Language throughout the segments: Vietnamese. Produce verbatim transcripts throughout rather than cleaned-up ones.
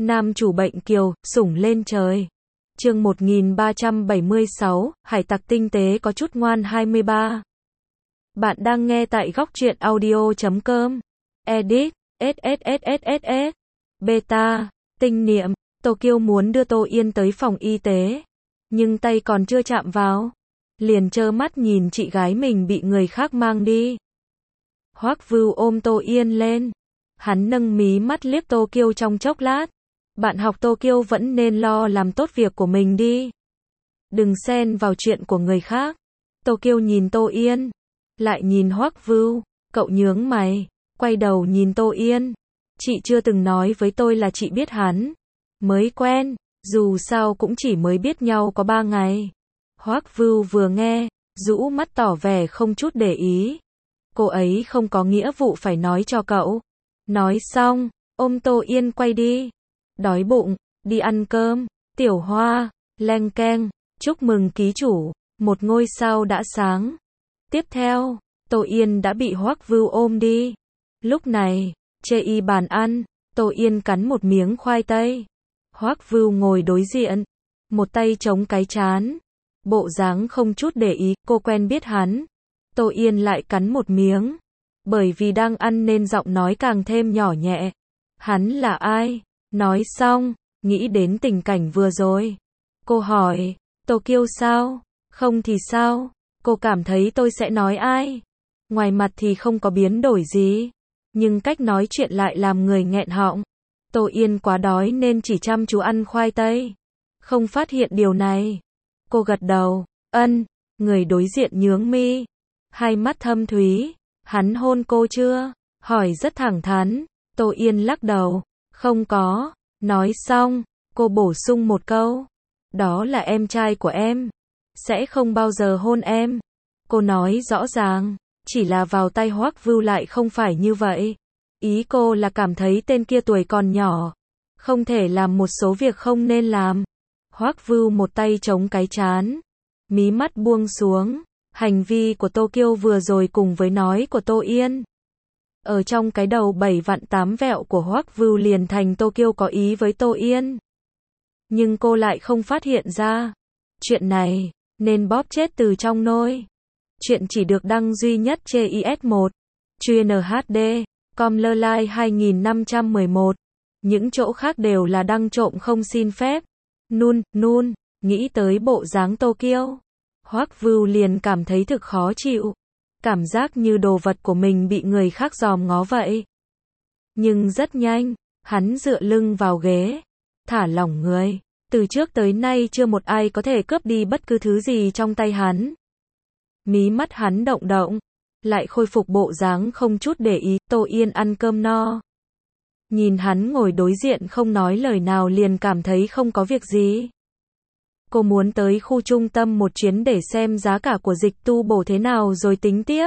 Nam chủ bệnh kiều, sủng lên trời. Chương một nghìn ba trăm bảy mươi sáu, hải tặc tinh tế có chút ngoan hai mươi ba. Bạn đang nghe tại góc truyện audio chấm com. Edit, ét. Beta, tinh niệm, Tokyo muốn đưa Tô Yên tới phòng y tế. Nhưng tay còn chưa chạm vào. Liền trơ mắt nhìn chị gái mình bị người khác mang đi. Hoắc Vưu ôm Tô Yên lên. Hắn nâng mí mắt liếc Tokyo trong chốc lát. Bạn học Tokyo vẫn nên lo làm tốt việc của mình đi. Đừng xen vào chuyện của người khác. Tokyo nhìn Tô Yên. Lại nhìn Hoắc Vưu. Cậu nhướng mày. Quay đầu nhìn Tô Yên. Chị chưa từng nói với tôi là chị biết hắn. Mới quen. Dù sao cũng chỉ mới biết nhau có ba ngày. Hoắc Vưu vừa nghe. Rũ mắt tỏ vẻ không chút để ý. Cô ấy không có nghĩa vụ phải nói cho cậu. Nói xong. Ôm Tô Yên quay đi. Đói bụng, đi ăn cơm. Tiểu Hoa, leng keng, chúc mừng ký chủ, một ngôi sao đã sáng. Tiếp theo, Tô Yên đã bị Hoắc Vưu ôm đi. Lúc này, chê y bàn ăn, Tô Yên cắn một miếng khoai tây. Hoắc Vưu ngồi đối diện, một tay chống cái trán. Bộ dáng không chút để ý, cô quen biết hắn. Tô Yên lại cắn một miếng. Bởi vì đang ăn nên giọng nói càng thêm nhỏ nhẹ. Hắn là ai? Nói xong, nghĩ đến tình cảnh vừa rồi. Cô hỏi, Tokyo sao? Không thì sao? Cô cảm thấy tôi sẽ nói ai? Ngoài mặt thì không có biến đổi gì. Nhưng cách nói chuyện lại làm người nghẹn họng. Tô Yên quá đói nên chỉ chăm chú ăn khoai tây. Không phát hiện điều này. Cô gật đầu, ân, người đối diện nhướng mi. Hai mắt thâm thúy. Hắn hôn cô chưa? Hỏi rất thẳng thắn. Tô Yên lắc đầu. Không có. Nói xong, cô bổ sung một câu. Đó là em trai của em. Sẽ không bao giờ hôn em. Cô nói rõ ràng. Chỉ là vào tay Hoắc Vưu lại không phải như vậy. Ý cô là cảm thấy tên kia tuổi còn nhỏ. Không thể làm một số việc không nên làm. Hoắc Vưu một tay chống cái trán. Mí mắt buông xuống. Hành vi của Tokyo vừa rồi cùng với nói của Tô Yên. Ở trong cái đầu bảy vạn tám vẹo của Hoắc Vưu liền thành Tokyo có ý với Tô Yên. Nhưng cô lại không phát hiện ra. Chuyện này, nên bóp chết từ trong nôi. Chuyện chỉ được đăng duy nhất trên i ét một. Chuyên hát đê, com lơ lai hai nghìn năm trăm mười một. Những chỗ khác đều là đăng trộm không xin phép. Nun, nun, nghĩ tới bộ dáng Tokyo. Hoắc Vưu liền cảm thấy thực khó chịu. Cảm giác như đồ vật của mình bị người khác dòm ngó vậy. Nhưng rất nhanh, hắn dựa lưng vào ghế, thả lỏng người. Từ trước tới nay chưa một ai có thể cướp đi bất cứ thứ gì trong tay hắn. Mí mắt hắn động động, lại khôi phục bộ dáng không chút để ý. Tô Yên ăn cơm no. Nhìn hắn ngồi đối diện không nói lời nào liền cảm thấy không có việc gì. Cô muốn tới khu trung tâm một chuyến để xem giá cả của dịch tu bổ thế nào rồi tính tiếp.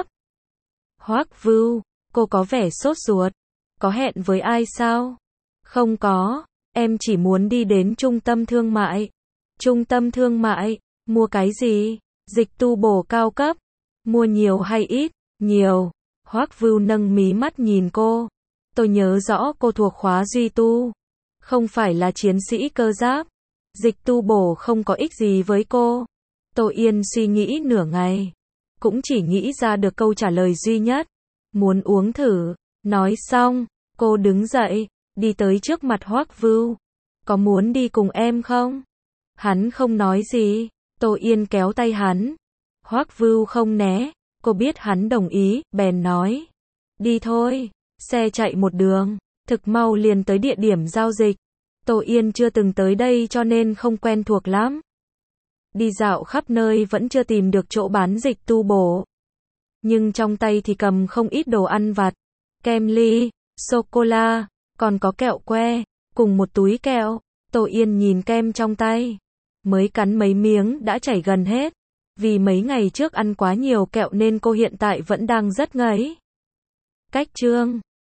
Hoắc Vưu, cô có vẻ sốt ruột. Có hẹn với ai sao? Không có, em chỉ muốn đi đến trung tâm thương mại. Trung tâm thương mại, mua cái gì? Dịch tu bổ cao cấp. Mua nhiều hay ít? Nhiều. Hoắc Vưu nâng mí mắt nhìn cô. Tôi nhớ rõ cô thuộc khóa duy tu. Không phải là chiến sĩ cơ giáp. Dịch tu bổ không có ích gì với cô. Tô Yên suy nghĩ nửa ngày. Cũng chỉ nghĩ ra được câu trả lời duy nhất. Muốn uống thử. Nói xong, cô đứng dậy, đi tới trước mặt Hoắc Vưu. Có muốn đi cùng em không? Hắn không nói gì. Tô Yên kéo tay hắn. Hoắc Vưu không né. Cô biết hắn đồng ý, bèn nói. Đi thôi. Xe chạy một đường. Thực mau liền tới địa điểm giao dịch. Tô Yên chưa từng tới đây cho nên không quen thuộc lắm. Đi dạo khắp nơi vẫn chưa tìm được chỗ bán dịch tu bổ. Nhưng trong tay thì cầm không ít đồ ăn vặt. Kem ly, sô-cô-la, còn có kẹo que, cùng một túi kẹo. Tô Yên nhìn kem trong tay. Mới cắn mấy miếng đã chảy gần hết. Vì mấy ngày trước ăn quá nhiều kẹo nên cô hiện tại vẫn đang rất ngấy. Cách chương